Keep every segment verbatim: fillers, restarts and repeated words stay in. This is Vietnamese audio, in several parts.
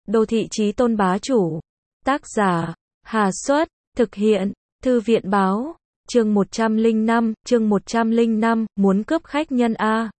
Đô thị chí tôn bá chủ. Tác giả, Hà Xuất, thực hiện, Thư viện báo, chương một trăm lẻ năm, chương một trăm lẻ năm, muốn cướp khách nhân A.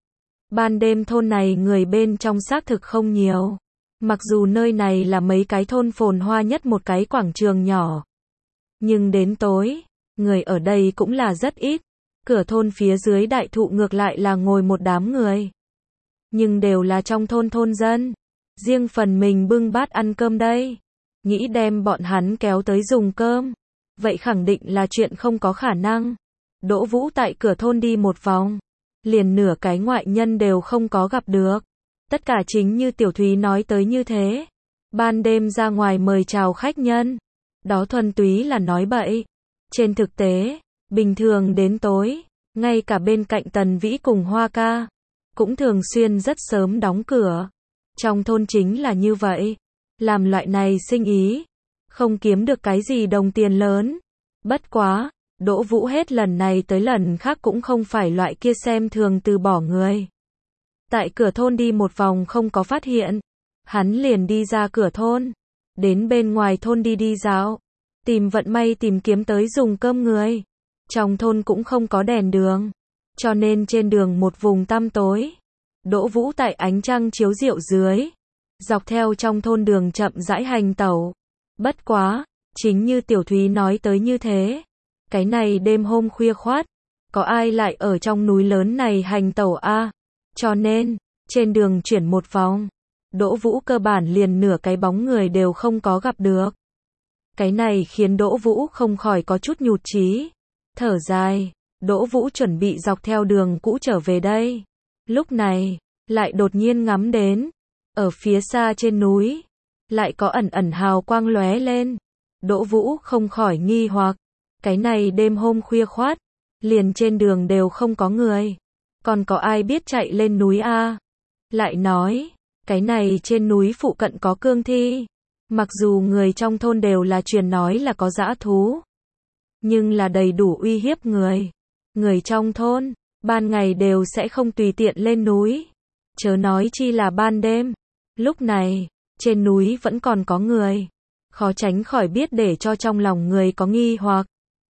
Ban đêm thôn này người bên trong xác thực không nhiều. Mặc dù nơi này là mấy cái thôn phồn hoa nhất một cái quảng trường nhỏ. Nhưng đến tối, người ở đây cũng là rất ít. Cửa thôn phía dưới đại thụ ngược lại là ngồi một đám người. Nhưng đều là trong thôn thôn dân. Riêng phần mình bưng bát ăn cơm đây. Nghĩ đem bọn hắn kéo tới dùng cơm. Vậy khẳng định là chuyện không có khả năng. Đỗ Vũ tại cửa thôn đi một vòng. Liền nửa cái ngoại nhân đều không có gặp được. Tất cả chính như Tiểu Thúy nói tới như thế. Ban đêm ra ngoài mời chào khách nhân. Đó thuần túy là nói bậy. Trên thực tế, bình thường đến tối, ngay cả bên cạnh Tần Vĩ cùng Hoa Ca, cũng thường xuyên rất sớm đóng cửa. Trong thôn chính là như vậy. Làm loại này sinh ý, không kiếm được cái gì đồng tiền lớn. Bất quá, Đỗ Vũ hết lần này tới lần khác cũng không phải loại kia xem thường từ bỏ người. Tại cửa thôn đi một vòng không có phát hiện. Hắn liền đi ra cửa thôn. Đến bên ngoài thôn đi đi dạo. Tìm vận may tìm kiếm tới dùng cơm người. Trong thôn cũng không có đèn đường. Cho nên trên đường một vùng tăm tối. Đỗ Vũ tại ánh trăng chiếu rượu dưới. Dọc theo trong thôn đường chậm rãi hành tẩu. Bất quá, chính như Tiểu Thúy nói tới như thế. Cái này đêm hôm khuya khoát. Có ai lại ở trong núi lớn này hành tẩu a? Cho nên, trên đường chuyển một vòng. Đỗ Vũ cơ bản liền nửa cái bóng người đều không có gặp được. Cái này khiến Đỗ Vũ không khỏi có chút nhụt chí. Thở dài, Đỗ Vũ chuẩn bị dọc theo đường cũ trở về đây. Lúc này, lại đột nhiên ngắm đến. Ở phía xa trên núi, lại có ẩn ẩn hào quang lóe lên. Đỗ Vũ không khỏi nghi hoặc. Cái này đêm hôm khuya khoát, liền trên đường đều không có người. Còn có ai biết chạy lên núi a? Lại nói, cái này trên núi phụ cận có cương thi. Mặc dù người trong thôn đều là truyền nói là có dã thú, nhưng là đầy đủ uy hiếp người. Người trong thôn, ban ngày đều sẽ không tùy tiện lên núi. Chớ nói chi là ban đêm. Lúc này, trên núi vẫn còn có người. Khó tránh khỏi biết để cho trong lòng người có nghi hoặc.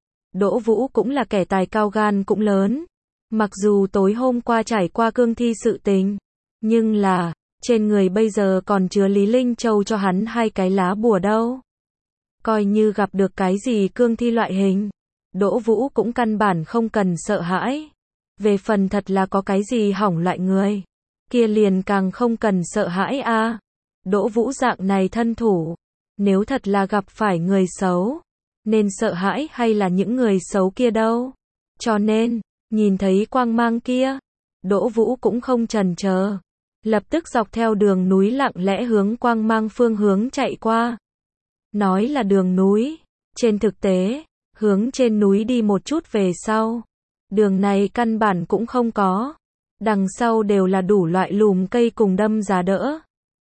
Đỗ Vũ cũng là kẻ tài cao gan cũng lớn. Mặc dù tối hôm qua trải qua cương thi sự tình, nhưng là, trên người bây giờ còn chứa Lý Linh Châu cho hắn hai cái lá bùa đâu. Coi như gặp được cái gì cương thi loại hình, Đỗ Vũ cũng căn bản không cần sợ hãi. Về phần thật là có cái gì hỏng loại người, kia liền càng không cần sợ hãi a. Đỗ Vũ dạng này thân thủ, nếu thật là gặp phải người xấu, nên sợ hãi hay là những người xấu kia đâu. Cho nên, nhìn thấy quang mang kia, Đỗ Vũ cũng không chần chờ, lập tức dọc theo đường núi lặng lẽ hướng quang mang phương hướng chạy qua. Nói là đường núi, trên thực tế, hướng trên núi đi một chút về sau, đường này căn bản cũng không có. Đằng sau đều là đủ loại lùm cây cùng đâm giá đỡ.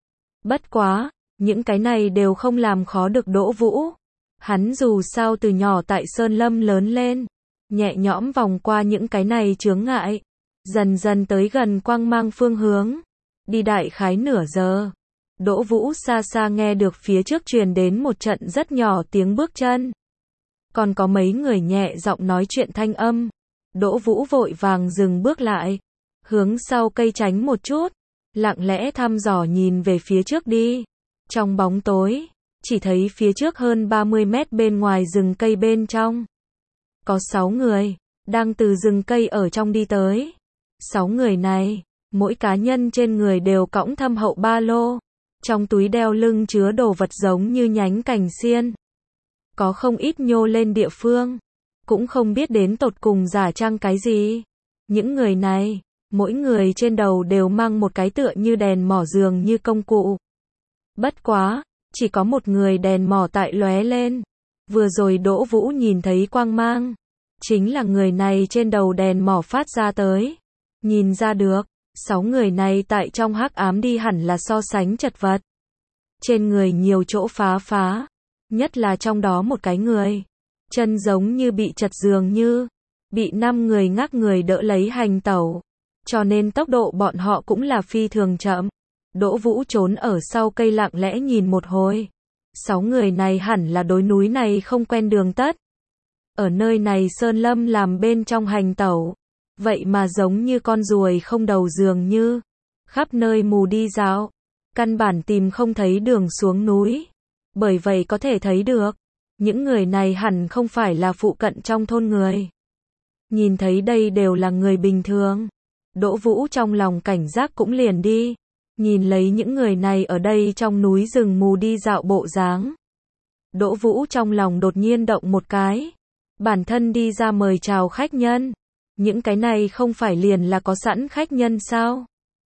Bất quá, những cái này đều không làm khó được Đỗ Vũ. Hắn dù sao từ nhỏ tại Sơn Lâm lớn lên, nhẹ nhõm vòng qua những cái này chướng ngại, dần dần tới gần quang mang phương hướng. Đi đại khái nửa giờ, Đỗ Vũ xa xa nghe được phía trước truyền đến một trận rất nhỏ tiếng bước chân. Còn có mấy người nhẹ giọng nói chuyện thanh âm. Đỗ Vũ vội vàng dừng bước lại, hướng sau cây tránh một chút, lặng lẽ thăm dò nhìn về phía trước đi. Trong bóng tối, chỉ thấy phía trước hơn ba mươi mét bên ngoài rừng cây bên trong, có sáu người, đang từ rừng cây ở trong đi tới. Sáu người này, mỗi cá nhân trên người đều cõng thâm hậu ba lô, trong túi đeo lưng chứa đồ vật giống như nhánh cành xiên. Có không ít nhô lên địa phương, cũng không biết đến tột cùng giả trang cái gì. Những người này, mỗi người trên đầu đều mang một cái tựa như đèn mỏ dường như công cụ. Bất quá, chỉ có một người đèn mỏ tại lóe lên. Vừa rồi Đỗ Vũ nhìn thấy quang mang, chính là người này trên đầu đèn mỏ phát ra tới. Nhìn ra được, sáu người này tại trong hắc ám đi hẳn là so sánh chật vật. Trên người nhiều chỗ phá phá, nhất là trong đó một cái người, chân giống như bị chật dường như, bị năm người ngác người đỡ lấy hành tẩu. Cho nên tốc độ bọn họ cũng là phi thường chậm. Đỗ Vũ trốn ở sau cây lặng lẽ nhìn một hồi. Sáu người này hẳn là đối núi này không quen đường tất. Ở nơi này sơn lâm làm bên trong hành tẩu. Vậy mà giống như con ruồi không đầu dường như. Khắp nơi mù đi dạo. Căn bản tìm không thấy đường xuống núi. Bởi vậy có thể thấy được. Những người này hẳn không phải là phụ cận trong thôn người. Nhìn thấy đây đều là người bình thường. Đỗ Vũ trong lòng cảnh giác cũng liền đi. Nhìn lấy những người này ở đây trong núi rừng mù đi dạo bộ dáng. Đỗ Vũ trong lòng đột nhiên động một cái. Bản thân đi ra mời chào khách nhân. Những cái này không phải liền là có sẵn khách nhân sao?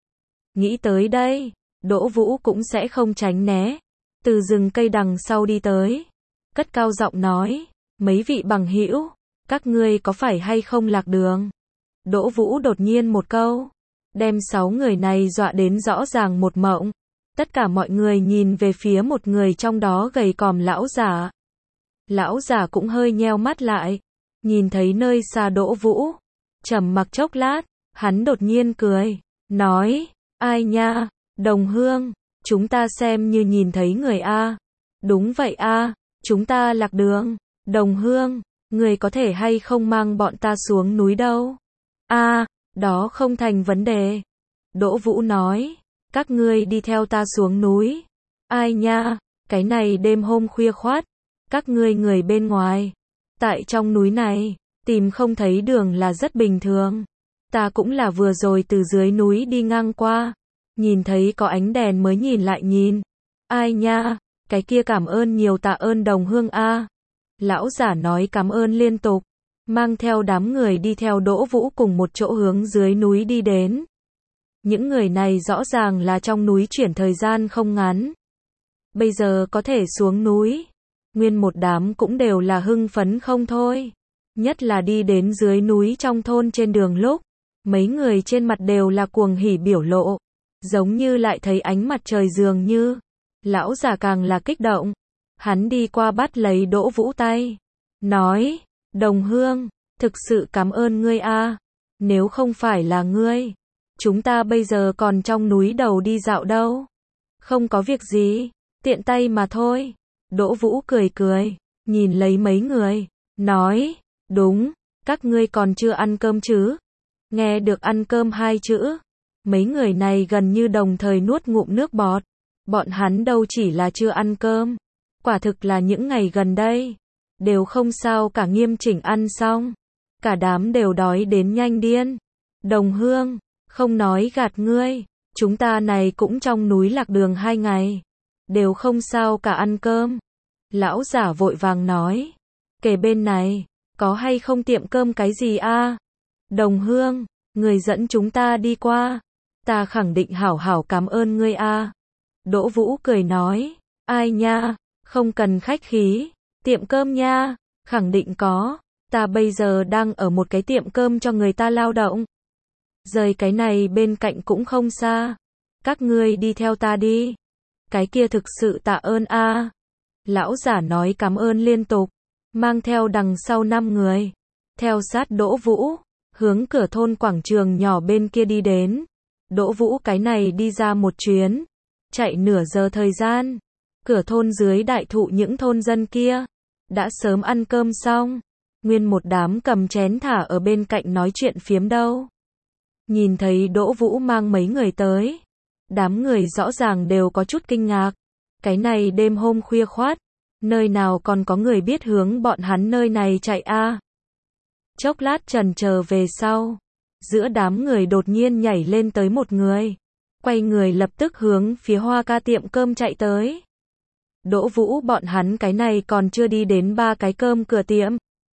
Nghĩ tới đây, Đỗ Vũ cũng sẽ không tránh né. Từ rừng cây đằng sau đi tới. Cất cao giọng nói, mấy vị bằng hữu, các ngươi có phải hay không lạc đường? Đỗ Vũ đột nhiên một câu, đem sáu người này dọa đến rõ ràng một mộng. Tất cả mọi người nhìn về phía một người trong đó gầy còm lão giả. Lão giả cũng hơi nheo mắt lại, nhìn thấy nơi xa Đỗ Vũ, trầm mặc chốc lát, hắn đột nhiên cười, nói, ai nha, đồng hương, chúng ta xem như nhìn thấy người a. Đúng vậy a, chúng ta lạc đường, đồng hương, người có thể hay không mang bọn ta xuống núi đâu? A, đó không thành vấn đề. Đỗ Vũ nói, các ngươi đi theo ta xuống núi. Ai nha, cái này đêm hôm khuya khoắt, các ngươi người bên ngoài, tại trong núi này, tìm không thấy đường là rất bình thường. Ta cũng là vừa rồi từ dưới núi đi ngang qua, nhìn thấy có ánh đèn mới nhìn lại nhìn. Ai nha, cái kia cảm ơn nhiều, tạ ơn đồng hương a. Lão giả nói cảm ơn liên tục, mang theo đám người đi theo Đỗ Vũ cùng một chỗ hướng dưới núi đi đến. Những người này rõ ràng là trong núi chuyển thời gian không ngắn. Bây giờ có thể xuống núi, nguyên một đám cũng đều là hưng phấn không thôi. Nhất là đi đến dưới núi trong thôn trên đường lúc, mấy người trên mặt đều là cuồng hỉ biểu lộ, giống như lại thấy ánh mặt trời dường như. Lão già càng là kích động, hắn đi qua bắt lấy Đỗ Vũ tay, nói, đồng hương, thực sự cảm ơn ngươi a, nếu không phải là ngươi, chúng ta bây giờ còn trong núi đầu đi dạo đâu. Không có việc gì, tiện tay mà thôi. Đỗ Vũ cười cười, nhìn lấy mấy người, nói, đúng, các ngươi còn chưa ăn cơm chứ? Nghe được ăn cơm hai chữ, mấy người này gần như đồng thời nuốt ngụm nước bọt. Bọn hắn đâu chỉ là chưa ăn cơm, quả thực là những ngày gần đây, đều không sao cả nghiêm chỉnh ăn xong. Cả đám đều đói đến nhanh điên. Đồng hương, không nói gạt ngươi, chúng ta này cũng trong núi lạc đường hai ngày, đều không sao cả ăn cơm. Lão giả vội vàng nói, kể bên này, có hay không tiệm cơm cái gì a? Đồng hương, người dẫn chúng ta đi qua, ta khẳng định hảo hảo cảm ơn ngươi a. Đỗ Vũ cười nói, ai nha, không cần khách khí, tiệm cơm nha, khẳng định có, ta bây giờ đang ở một cái tiệm cơm cho người ta lao động. Rời cái này bên cạnh cũng không xa, các ngươi đi theo ta đi. Cái kia thực sự tạ ơn a. Lão giả nói cảm ơn liên tục, mang theo đằng sau năm người, theo sát Đỗ Vũ, hướng cửa thôn quảng trường nhỏ bên kia đi đến. Đỗ Vũ cái này đi ra một chuyến, chạy nửa giờ thời gian, cửa thôn dưới đại thụ những thôn dân kia, đã sớm ăn cơm xong, nguyên một đám cầm chén thả ở bên cạnh nói chuyện phiếm đâu. Nhìn thấy Đỗ Vũ mang mấy người tới, đám người rõ ràng đều có chút kinh ngạc, cái này đêm hôm khuya khoát, nơi nào còn có người biết hướng bọn hắn nơi này chạy a. Chốc lát chần chờ về sau, giữa đám người đột nhiên nhảy lên tới một người, quay người lập tức hướng phía Hoa Ca tiệm cơm chạy tới. Đỗ Vũ bọn hắn cái này còn chưa đi đến ba cái cơm cửa tiệm,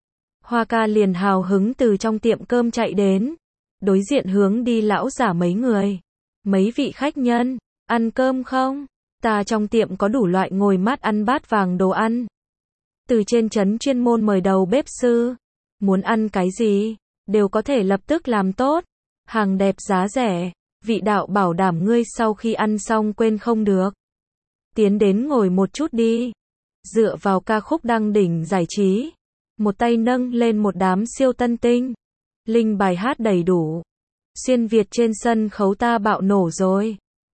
Hoa Ca liền hào hứng từ trong tiệm cơm chạy đến, đối diện hướng đi lão giả mấy người. Mấy vị khách nhân, ăn cơm không? Ta trong tiệm có đủ loại ngồi mát ăn bát vàng đồ ăn. Từ trên trấn chuyên môn mời đầu bếp sư, muốn ăn cái gì, đều có thể lập tức làm tốt, hàng đẹp giá rẻ, vị đạo bảo đảm ngươi sau khi ăn xong quên không được. Tiến đến ngồi một chút đi. Dựa vào ca khúc đăng đỉnh giải trí, một tay nâng lên một đám siêu tân tinh, linh bài hát đầy đủ. Xuyên Việt trên sân khấu ta bạo nổ rồi.